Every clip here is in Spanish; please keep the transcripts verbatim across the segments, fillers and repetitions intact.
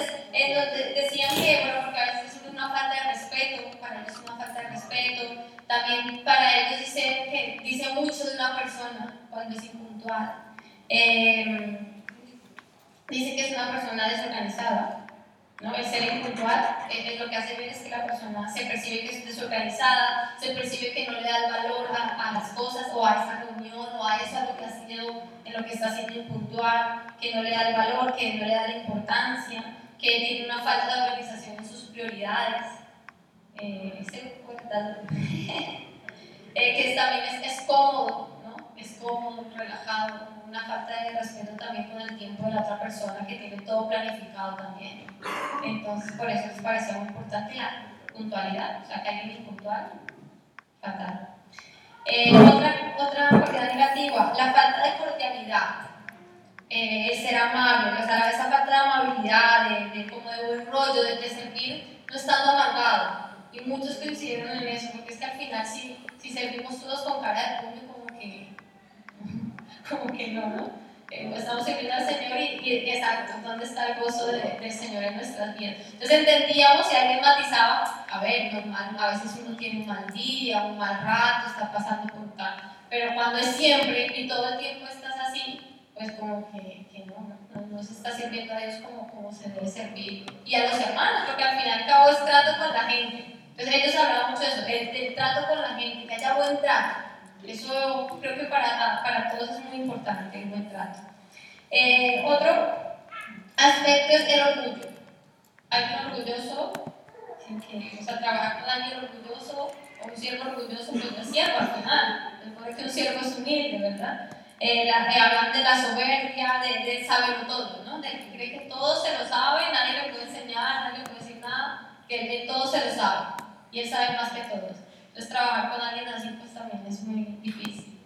Entonces, en donde decían que, bueno, porque a veces es una falta de respeto, para ellos es una falta de respeto, también para ellos dicen que dice mucho de una persona cuando es impuntual. Eh, dice que es una persona desorganizada. ¿No? El ser impuntual eh, lo que hace ver es que la persona se percibe que es desorganizada, se percibe que no le da el valor a, a las cosas o a esa reunión o a eso a lo que ha sido, en lo que está siendo impuntual, que no le da el valor, que no le da la importancia, que tiene una falta de organización en sus prioridades. Eh, ese eh, que también es, es cómodo, ¿no? Es cómodo, relajado, una falta de respeto también con el tiempo de la otra persona que tiene todo planificado también. Entonces, por eso les parecía muy importante la puntualidad, o sea, que alguien impuntual, fatal. Eh, otra, otra cualidad negativa, la falta de cordialidad, eh, el ser amable, o sea, esa falta de amabilidad, de, de como de buen rollo, de, de servir, no estando amargado. Y muchos coincidieron en eso, porque es que al final si, si servimos todos con cara de puño, como que, como que no, ¿no? Eh, estamos sirviendo al Señor y, y exacto, ¿dónde está el gozo de, del Señor en nuestras vidas? Entonces entendíamos, si alguien matizaba, a ver, normal, a veces uno tiene un mal día, un mal rato, está pasando por tal, pero cuando es siempre y todo el tiempo estás así, pues como que, que no, no, no se está sirviendo a Dios como, como se debe servir. Y a los hermanos, porque al fin y al cabo es trato con la gente. Entonces ellos hablaban mucho de eso, del, del trato con la gente, que haya buen trato. Eso creo que para, para todos es muy importante, el buen trato. Eh, otro aspecto es el orgullo. Alguien orgulloso, que, o sea, trabajar con alguien orgulloso o un siervo orgulloso, pues no es siervo al final. Mejor que un siervo es humilde, ¿verdad? Eh, la, eh, hablan de la soberbia, de, de saberlo todo, ¿no? De que cree que todo se lo sabe, nadie le puede enseñar, nadie le puede decir nada, que él todo se lo sabe y él sabe más que todos. Entonces trabajar con alguien así pues también es muy difícil.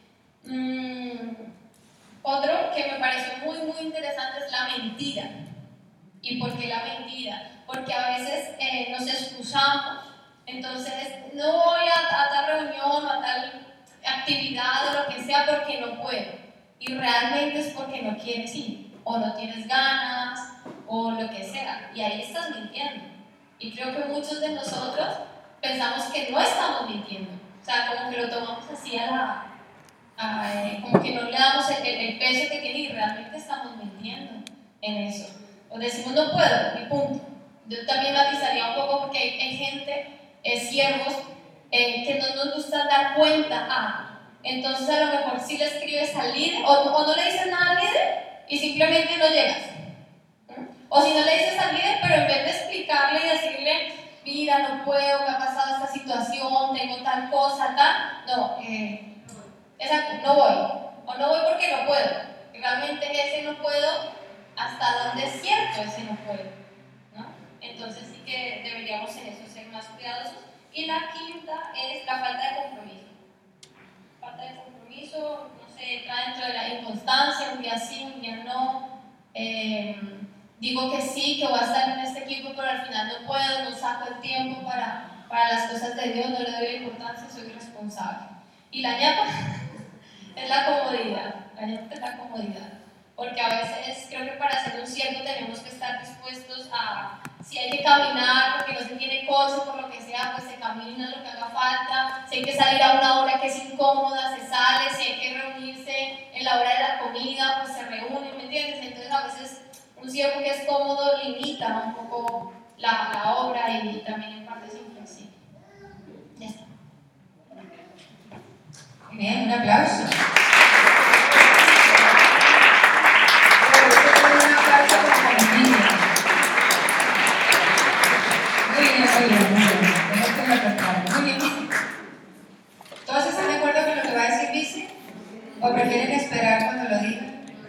Mm, otro que me pareció muy muy interesante es la mentira. ¿Y por qué la mentira? Porque a veces eh, nos excusamos, entonces no voy a, a tal reunión o a tal actividad o lo que sea porque no puedo. Y realmente es porque no quieres ir, o no tienes ganas, o lo que sea. Y ahí estás mintiendo. Y creo que muchos de nosotros pensamos que no estamos mintiendo. O sea, como que lo tomamos así a la... A, eh, como que no le damos el, el, el peso que tiene y realmente estamos mintiendo en eso. O decimos no puedo, y punto. Yo también matizaría un poco porque hay, hay gente, eh, siervos, eh, que no nos gusta dar cuenta a. Entonces a lo mejor si le escribes al líder, o, o no le dices nada al líder y simplemente no llegas. ¿Mm? O si no le dices al líder, pero en vez de explicarle y decirle, mira, no puedo, me ha pasado esta situación, tengo tal cosa, tal, no, eh, exacto, no voy. O no voy porque no puedo. Y realmente ese no puedo, hasta donde es cierto ese no puedo, ¿no? Entonces sí que deberíamos en eso ser más cuidadosos. Y la quinta es la falta de compromiso. Falta de compromiso, no sé, entra dentro de la inconstancia, un día sí, un día no. Eh, digo que sí, que voy a estar en este equipo, pero al final no puedo, no saco el tiempo para, para las cosas de Dios, no le doy la importancia, soy responsable. Y la ñapa es la comodidad, la ñapa es la comodidad. Porque a veces creo que para ser un siervo tenemos que estar dispuestos a, si hay que caminar porque no se tiene coche, por lo que sea, pues se camina lo que haga falta. Si hay que salir a una hora que es incómoda, se sale. Si hay que reunirse en la hora de la comida, pues se reúne, ¿me entiendes? Entonces a veces un siervo que es cómodo limita un poco la, la obra y también en parte es inflexible. Ya está. Muy bien, un aplauso. Muy bien, muy bien, muy bien. Muy bien. ¿Todos están de acuerdo con lo que va a decir Vici? ¿O prefieren esperar cuando lo diga?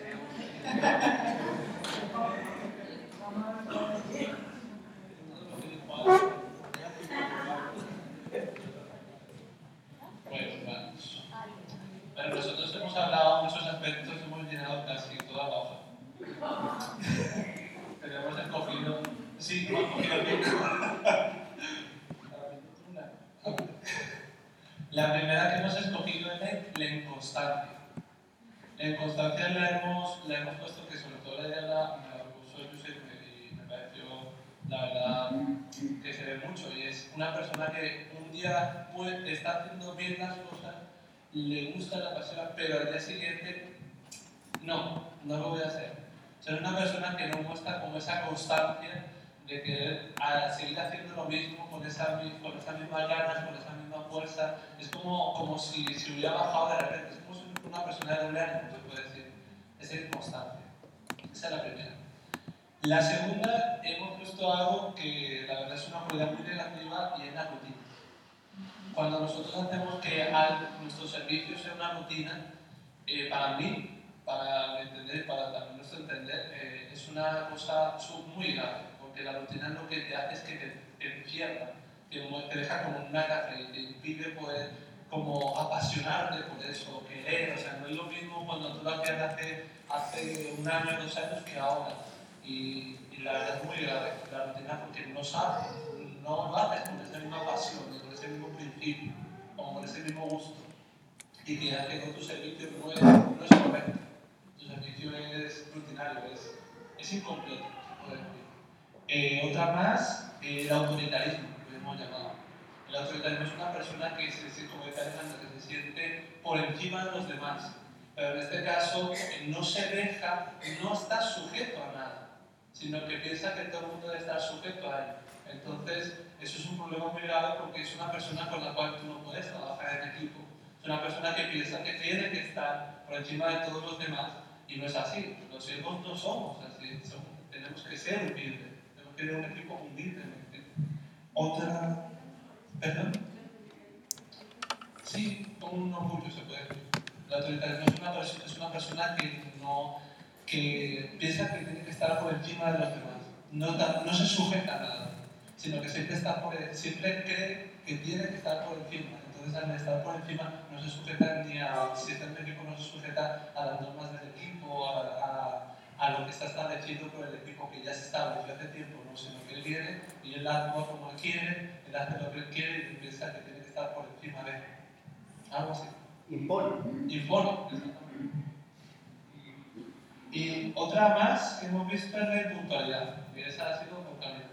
Bueno, nosotros hemos hablado de muchos aspectos, hemos llenado casi toda la hoja. Tenemos escogido, sí, hemos escogido el tiempo. La primera que hemos escogido es la inconstancia. La inconstancia la hemos, la hemos puesto que sobre todo ella la, me la puso Josep y me parece una persona que un día puede, está haciendo bien las cosas, le gusta la pasión, pero al día siguiente, no, no lo voy a hacer. O sea, es una persona que no muestra como esa constancia de querer a seguir haciendo lo mismo con esa, con esa misma ganas, con esa misma fuerza. Es como, como si se hubiera bajado de repente. Es como si una persona de doble ánimo, se puede decir. Es inconstancia. Esa es la primera. La segunda, hemos puesto algo que la verdad es una cualidad muy negativa y es la rutina. Cuando nosotros hacemos que al, nuestro servicio sea una rutina, eh, para mí, para entender, para también nuestro entender, eh, es una cosa muy grave, porque la rutina lo que te hace es que te, te encierra, te, te deja como en una caja y te impide poder como apasionarte por eso, querer, o sea, no es lo mismo cuando tú lo hacías hace, hace un año, dos años que ahora. Y, y la verdad es muy grave la rutina porque no sabes, no lo haces con esa misma pasión, con ese mismo principio, o con ese mismo gusto. Y que hace con tu servicio no es, no es correcto. Tu servicio es rutinario, es, es incompleto, se puede decir. Eh, otra más, eh, el autoritarismo, que hemos llamado. El autoritarismo es una persona que se, se, como decía Alejandro, que se siente por encima de los demás. Pero en este caso eh, no se deja, no está sujeto a nada, sino que piensa que todo el mundo debe estar sujeto a él. Entonces, eso es un problema muy grave porque es una persona con la cual tú no puedes trabajar en equipo. Es una persona que piensa que tiene que estar por encima de todos los demás y no es así. Los siervos no somos así, somos, tenemos que ser humildes, tenemos que tener un equipo humilde. Otra, perdón. Sí, con un orgullo se puede decir. La autoritarismo es una persona, es una persona que, no, que piensa que tiene que estar por encima de los demás. No, no se sujeta a nada, sino que siempre, está por, siempre cree que tiene que estar por encima. Entonces, al estar por encima, no se sujeta ni a, si está en el equipo, no se sujeta a las normas del equipo, a, a, a lo que está establecido por el equipo que ya se estableció hace tiempo, ¿no? Sino que él viene y él actúa como él quiere, él hace lo que él quiere y piensa que tiene que estar por encima de él. Algo así. Impone. Impone, y otra más que hemos visto es la impuntualidad. Y esa ha sido vocalidad.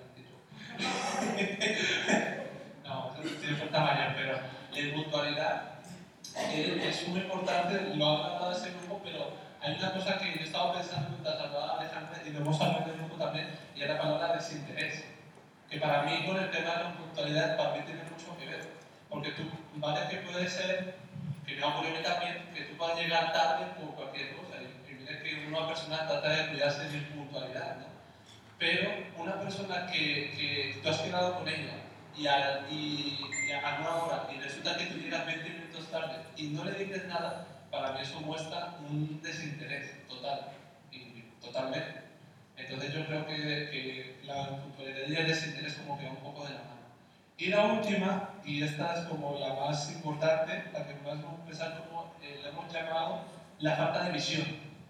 No, tiene falta mayor, pero la impuntualidad eh, es muy importante, lo ha hablado ese grupo, pero hay una cosa que yo he estado pensando mientras hablaba Alejandra y lo hemos hablado en el grupo también, y es la palabra desinterés. Que para mí, con el tema de la impuntualidad, para mí tiene mucho que ver. Porque tú, vale que puede ser, que me ha ocurrido a mí también, que tú puedas llegar tarde por cualquier cosa. Y mira que una persona trata de cuidarse de mi puntualidad, ¿no? Pero una persona que, que tú has quedado con ella y a, y, y a una hora y resulta que tú llegas veinte minutos tarde y no le dices nada, para mí eso muestra un desinterés total, y, totalmente. Entonces yo creo que, que la puntualidad y el desinterés como que va un poco de la mano. Y la última, y esta es como la más importante, la que más vamos a empezar como eh, la hemos llamado la falta de visión.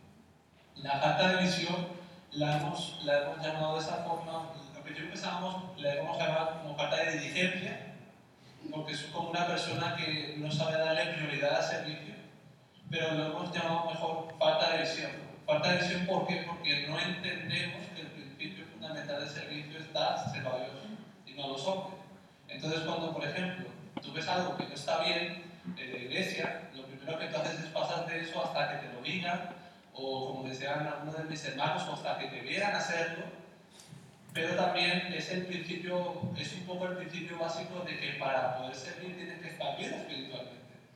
La falta de visión la hemos, la hemos llamado de esa forma, lo que yo empezábamos la hemos llamado como falta de diligencia, porque es como una persona que no sabe darle prioridad al servicio, pero lo hemos llamado mejor falta de visión. Falta de visión, ¿por qué? Porque no entendemos que el principio fundamental del servicio es dárselo a Dios y no a los hombres. Entonces, cuando, por ejemplo, tú ves algo que no está bien en la iglesia, lo primero que tú haces es pasar de eso hasta que te lo digan, o como decían algunos de mis hermanos, o hasta que te vieran hacerlo. Pero también es el principio, es un poco el principio básico de que para poder servir tienes que estar bien espiritualmente.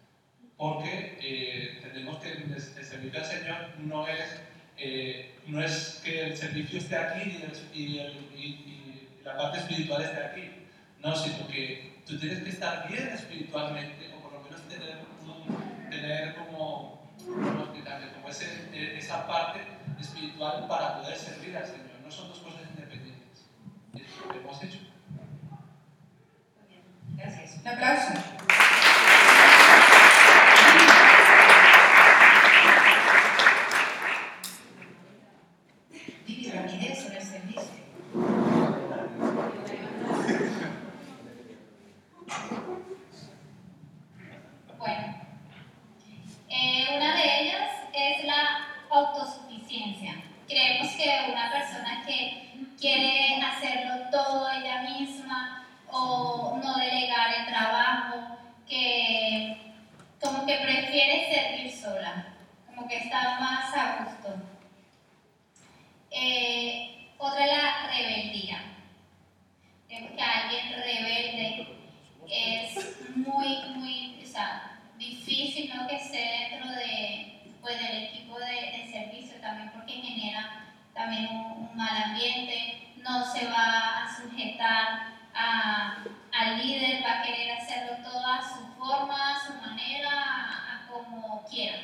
Porque eh, tenemos que el, el servicio al Señor no es, eh, no es que el servicio esté aquí y, el, y, el, y, y la parte espiritual esté aquí. No, sino que tú tienes que estar bien espiritualmente, o por lo menos tener, un, tener como, como, como ese, esa parte espiritual para poder servir al Señor. No son dos cosas independientes. Y eso es lo que hemos hecho. Gracias. Un aplauso. Vivi, rapidez en el servicio. Bueno, eh, una de ellas es la autosuficiencia. Creemos que una persona que va a sujetar a, al líder, va a querer hacerlo todo a su forma, a su manera, a, a como quiera.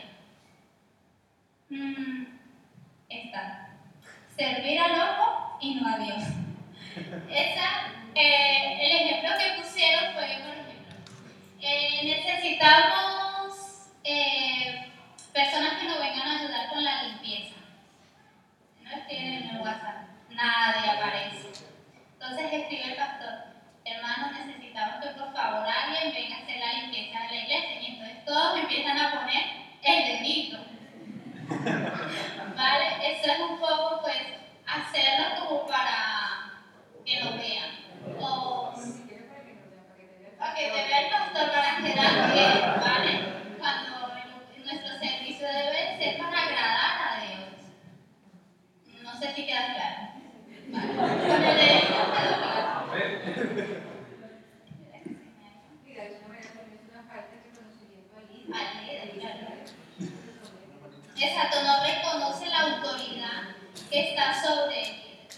Mm, esta. Servir al ojo y no a Dios. Esa, eh, el ejemplo que pusieron fue, por ejemplo, eh, necesitamos eh, personas que nos vengan a ayudar con la limpieza. No escriben en el WhatsApp, nadie aparece. Entonces escribe el pastor, hermanos, necesitamos que por favor alguien venga a hacer la limpieza de la iglesia. Y entonces todos empiezan a poner el dedito. ¿Vale? Eso es un poco, pues, hacerlo como para que lo vean. O para que te vea el pastor, para quedar bien, ¿vale? Cuando nuestro servicio debe ser para agradar a Dios. No sé si queda claro. Vale. Con el dedito quedó claro. Al líder, claro. Exacto, no reconoce la autoridad que está sobre él.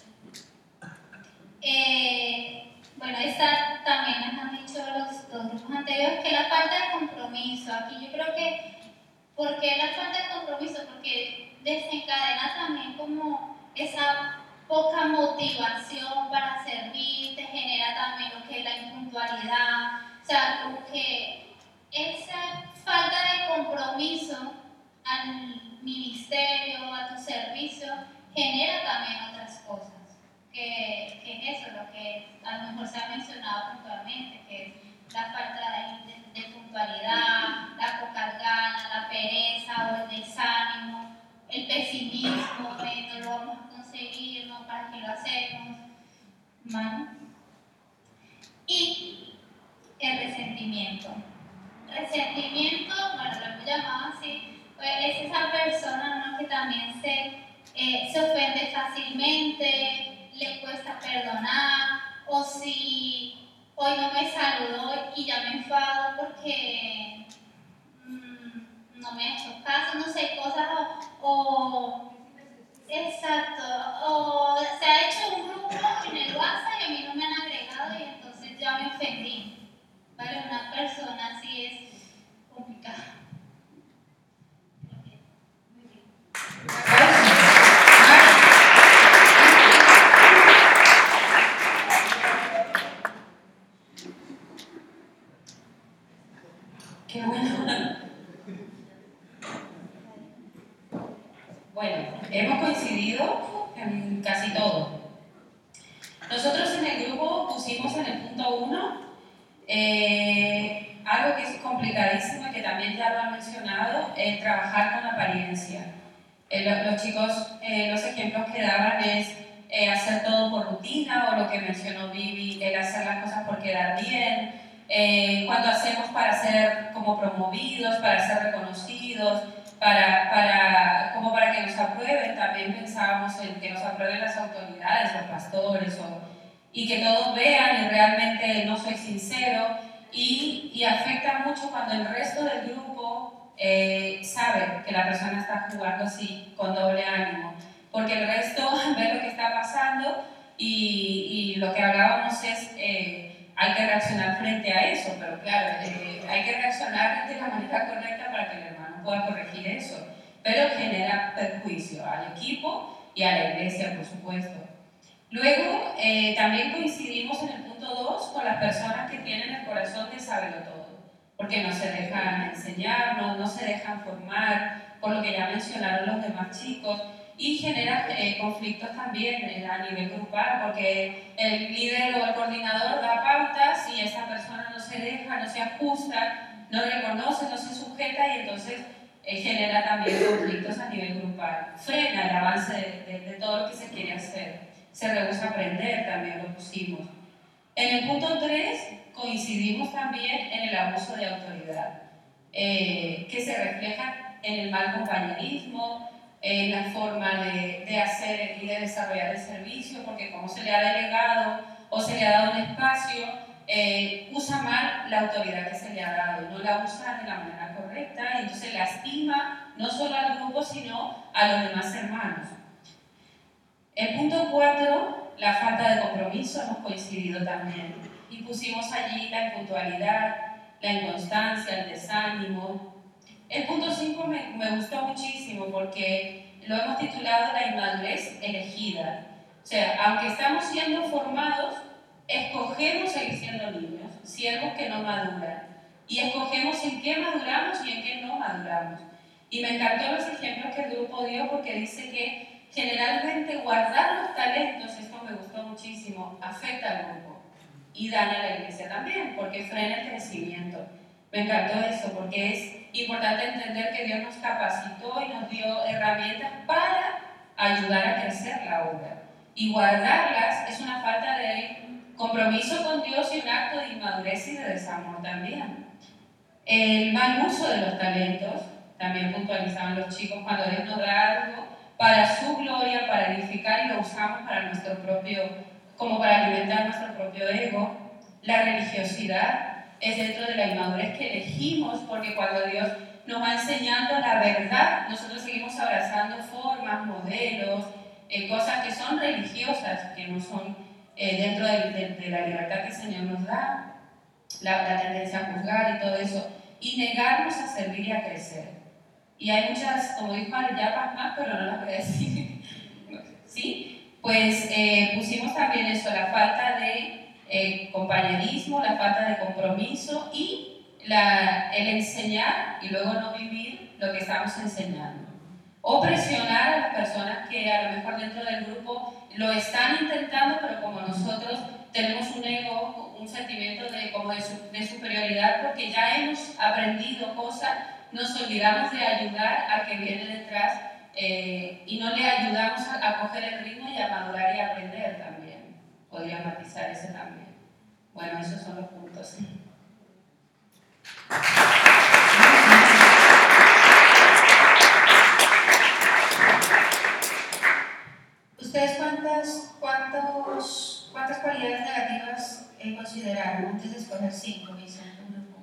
Eh, bueno, esta también nos han dicho los dos grupos anteriores, que la falta de compromiso. Aquí yo creo que, ¿por qué la falta de compromiso? Porque desencadena también como esa poca motivación para servir, te genera también lo que es la impuntualidad, o sea, como que esa falta de compromiso al ministerio, a tu servicio, genera también otras cosas, que, que es eso, lo que a lo mejor se ha mencionado puntualmente, que es la falta de, de, de puntualidad, la poca gana, la pereza o el desánimo, el pesimismo de no lo vamos a conseguir, no, para qué lo hacemos, ¿no? Y el resentimiento. Resentimiento, bueno, lo hemos llamado así, pues es esa persona, ¿no?, que también se, eh, se ofende fácilmente, le cuesta perdonar, o si hoy no me saludó y ya me enfado porque mmm, no me ha hecho caso, no sé, cosas, o, o exacto, o se ha hecho un grupo en el WhatsApp y a mí no me han agregado y entonces ya me ofendí. Para una persona así es complicado. Qué bueno. Bueno, hemos coincidido en casi todo. Nosotros en el grupo pusimos en el punto uno eh, algo que es complicadísimo y que también ya lo han mencionado, el trabajar con apariencia. Eh, lo, los chicos, eh, los ejemplos que daban es eh, hacer todo por rutina, o lo que mencionó Vivi, el hacer las cosas por quedar bien, eh, cuando hacemos para ser como promovidos, para ser reconocidos, para, para, como para que nos aprueben. También pensábamos en que nos aprueben las autoridades, los pastores, o, y que todos vean y realmente no soy sincero, y, y afecta mucho cuando el resto del grupo eh, sabe que la persona está jugando así, con doble ánimo, porque el resto ve lo que está pasando y, y lo que hablábamos es, eh, hay que reaccionar frente a eso, pero claro, eh, hay que reaccionar de la manera correcta para que el hermano pueda corregir eso, pero genera perjuicio al equipo y a la iglesia, por supuesto. Luego, eh, también coincidimos en el punto dos con las personas que tienen el corazón de saberlo todo, porque no se dejan enseñar, no, no se dejan formar, por lo que ya mencionaron los demás chicos, y genera eh, conflictos también eh, a nivel grupal, porque el líder o el coordinador da pautas y esa persona no se deja, no se ajusta, no reconoce, no se sujeta, y entonces eh, genera también conflictos a nivel grupal, frena el avance de, de, de todo lo que se quiere hacer. Se rehúsa a aprender, también lo pusimos. En el punto tres coincidimos también en el abuso de autoridad, eh, que se refleja en el mal compañerismo, en la forma de, de hacer y de desarrollar el servicio, porque como se le ha delegado o se le ha dado un espacio, eh, usa mal la autoridad que se le ha dado, no la usa de la manera correcta, y entonces lastima no solo al grupo, sino a los demás hermanos. El punto cuatro, la falta de compromiso, hemos coincidido también. Y pusimos allí la impuntualidad, la inconstancia, el desánimo. El punto cinco me, me gustó muchísimo porque lo hemos titulado la inmadurez elegida. O sea, aunque estamos siendo formados, escogemos seguir siendo niños, siervos que no maduran. Y escogemos en qué maduramos y en qué no maduramos. Y me encantó los ejemplos que el grupo dio porque dice que generalmente guardar los talentos, esto me gustó muchísimo, afecta al grupo y daña a la iglesia también porque frena el crecimiento. Me encantó eso porque es importante entender que Dios nos capacitó y nos dio herramientas para ayudar a crecer la obra. Y guardarlas es una falta de compromiso con Dios y un acto de inmadurez y de desamor también. El mal uso de los talentos, también puntualizaban los chicos, cuando Dios nos da algo para su gloria, para edificar y lo usamos para nuestro propio, como para alimentar nuestro propio ego. La religiosidad es dentro de la inmadurez que elegimos porque cuando Dios nos va enseñando la verdad, nosotros seguimos abrazando formas, modelos, eh, cosas que son religiosas, que no son eh, dentro de, de, de la libertad que el Señor nos da, la, la tendencia a juzgar y todo eso, y negarnos a servir y a crecer. Y hay muchas, como dijo Yapas más, pero no las voy a decir, ¿sí? Pues eh, pusimos también eso, la falta de eh, compañerismo, la falta de compromiso y la, el enseñar y luego no vivir lo que estamos enseñando. O presionar a las personas que a lo mejor dentro del grupo lo están intentando, pero como nosotros tenemos un ego, un sentimiento de, como de, su, de superioridad, porque ya hemos aprendido cosas, nos olvidamos de ayudar al que viene detrás eh, y no le ayudamos a, a coger el ritmo y a madurar y a aprender también. Podría matizar ese también. Bueno, esos son los puntos. ¿Ustedes cuántas, cuántos, cuántas cualidades negativas eh, consideraron antes de escoger cinco, Vicente, un grupo?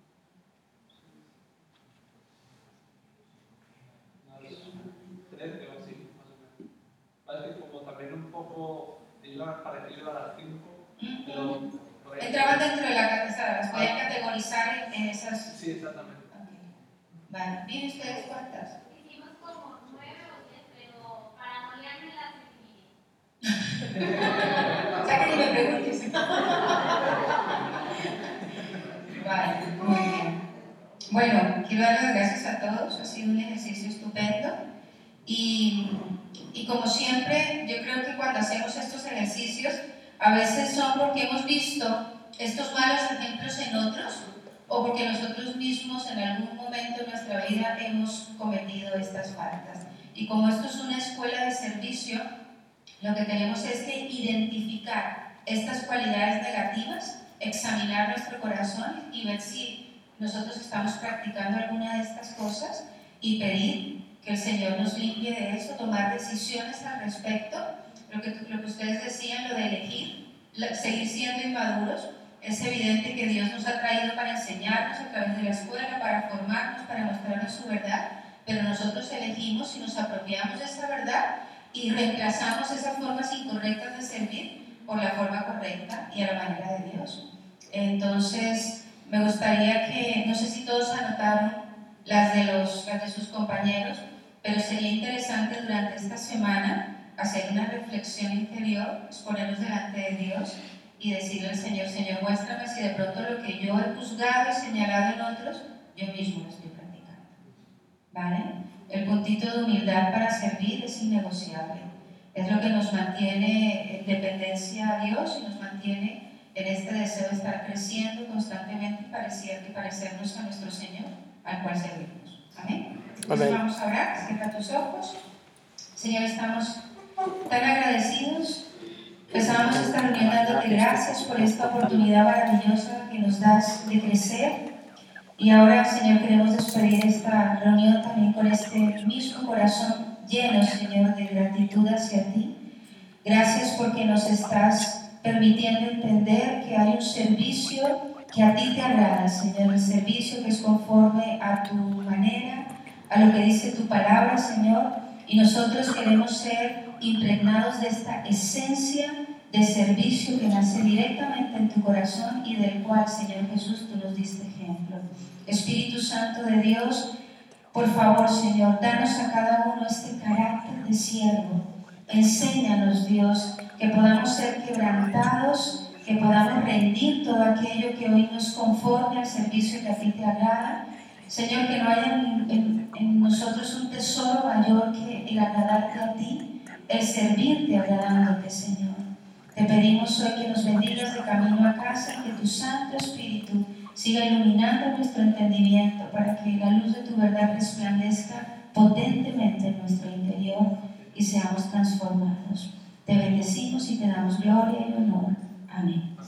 Tres, creo que sí, más o menos. Parece como también un poco iba parecido a las cinco, pero... Entraban dentro de la categoría, las podían categorizar en, en esas... Sí, exactamente. Okay. Vale, ¿bien ustedes cuántas? Hicimos como nueve o diez, pero para no liarme las dividí. O sea que ni me preguntes. Vale, muy bien. Bueno, quiero dar las gracias a todos, ha sido un ejercicio estupendo y, y como siempre, yo creo que cuando hacemos estos ejercicios, a veces son porque hemos visto estos malos ejemplos en otros o porque nosotros mismos en algún momento de nuestra vida hemos cometido estas faltas. Y como esto es una escuela de servicio, lo que tenemos es que identificar estas cualidades negativas, examinar nuestro corazón y ver si nosotros estamos practicando alguna de estas cosas y pedir que el Señor nos limpie de eso, tomar decisiones al respecto. Lo que, lo que ustedes decían, lo de elegir, la, seguir siendo inmaduros, es evidente que Dios nos ha traído para enseñarnos a través de la escuela, para formarnos, para mostrarnos su verdad, pero nosotros elegimos y nos apropiamos de esa verdad y reemplazamos esas formas incorrectas de servir por la forma correcta y a la manera de Dios. Entonces, me gustaría que, no sé si todos anotaron las de, los, las de sus compañeros, pero sería interesante durante esta semana hacer una reflexión interior, exponernos delante de Dios y decirle al Señor, Señor, muéstrame si de pronto lo que yo he juzgado y señalado en otros, yo mismo lo estoy practicando. ¿Vale? El puntito de humildad para servir es innegociable. Es lo que nos mantiene en dependencia a Dios y nos mantiene en este deseo de estar creciendo constantemente y parecer, parecernos a nuestro Señor, al cual servimos. ¿Amén? Entonces vamos a orar, cierra tus ojos. Señor, estamos tan agradecidos. Empezamos esta reunión dándote gracias por esta oportunidad maravillosa que nos das de crecer. Y ahora, Señor, queremos despedir esta reunión también con este mismo corazón lleno, Señor, de gratitud hacia ti. Gracias porque nos estás permitiendo entender que hay un servicio que a ti te agrada, Señor, el servicio que es conforme a tu manera, a lo que dice tu palabra, Señor, y nosotros queremos ser impregnados de esta esencia de servicio que nace directamente en tu corazón y del cual, Señor Jesús, tú nos diste ejemplo. Espíritu Santo de Dios, por favor, Señor, danos a cada uno este carácter de siervo. Enséñanos, Dios, que podamos ser quebrantados, que podamos rendir todo aquello que hoy nos conforme al servicio que a ti te agrada. Señor, que no haya en, en, en nosotros un tesoro mayor que el agradarte a ti, el servirte agradándote, Señor. Te pedimos hoy que nos bendigas de camino a casa y que tu Santo Espíritu siga iluminando nuestro entendimiento para que la luz de tu verdad resplandezca potentemente en nuestro interior y seamos transformados. Te bendecimos y te damos gloria y honor. Amén.